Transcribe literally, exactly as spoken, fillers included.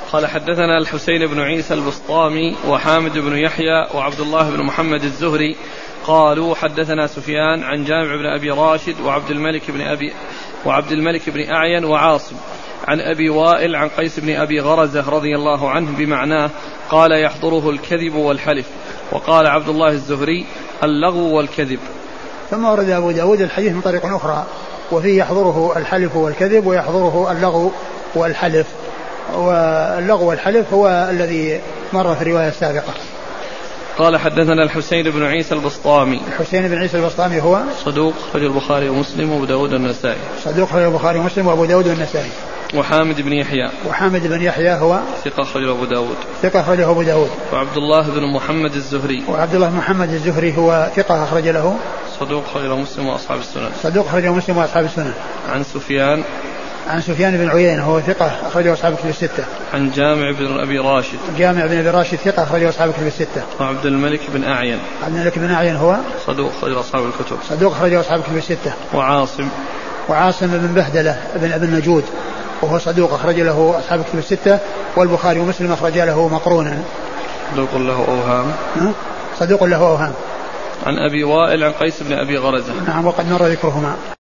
قال حدثنا الحسين بن عيسى البسطامي وحامد بن يحيى وعبد الله بن محمد الزهري قالوا حدثنا سفيان عن جامع بن أبي راشد وعبد الملك بن أبي وعبد الملك بن أعين وعاصم عن أبي وائل عن قيس بن أبي غرزة رضي الله عنه بمعناه قال يحضره الكذب والحلف. وقال عبد الله الزهري اللغو والكذب. ثم ورد أبو داود الحديث من طريق أخرى وفيه يحضره الحلف والكذب ويحضره اللغو والحلف، واللغو والحلف هو الذي مر في الرواية السابقة. قال حدثنا الحسين بن عيسى البسطامي. الحسين بن عيسى البسطامي هو صدوق أخرج البخاري ومسلم وأبو داود والنسائي. صدوق أخرج البخاري ومسلم وأبو داود والنسائي. وحامد بن يحيى. وحامد بن يحيى هو ثقة أخرجه أبو داود. ثقة أخرجه أبو داود. وعبد الله بن محمد الزهري. وعبد الله بن محمد الزهري هو ثقة أخرج له. صدوق أخرجه مسلم وأصحاب السنن. صدوق أخرجه مسلم وأصحاب السنن. عن سفيان. عن سفيان بن عيينة هو ثقة أخرجه أصحاب الكتب الستة. عن جامع بن أبي راشد. جامع بن أبي راشد ثقة أخرجه أصحاب الكتب الستة. وعبد الملك بن أعين. عبد الملك بن أعين هو صدوق أخرجه أصحاب الكتب. صدوق أخرجه أصحاب الكتب الستة. وعاصم. وعاصم بن بهدلة بن أبي النجود وهو صدوق أخرج له أصحاب الكتب الستة والبخاري ومسلم أخرج له مقرونا. صدوق له أوهام. صدوق له أوهام. عن أبي وائل عن قيس بن أبي غرزة. نعم وقد مر ذكرهما.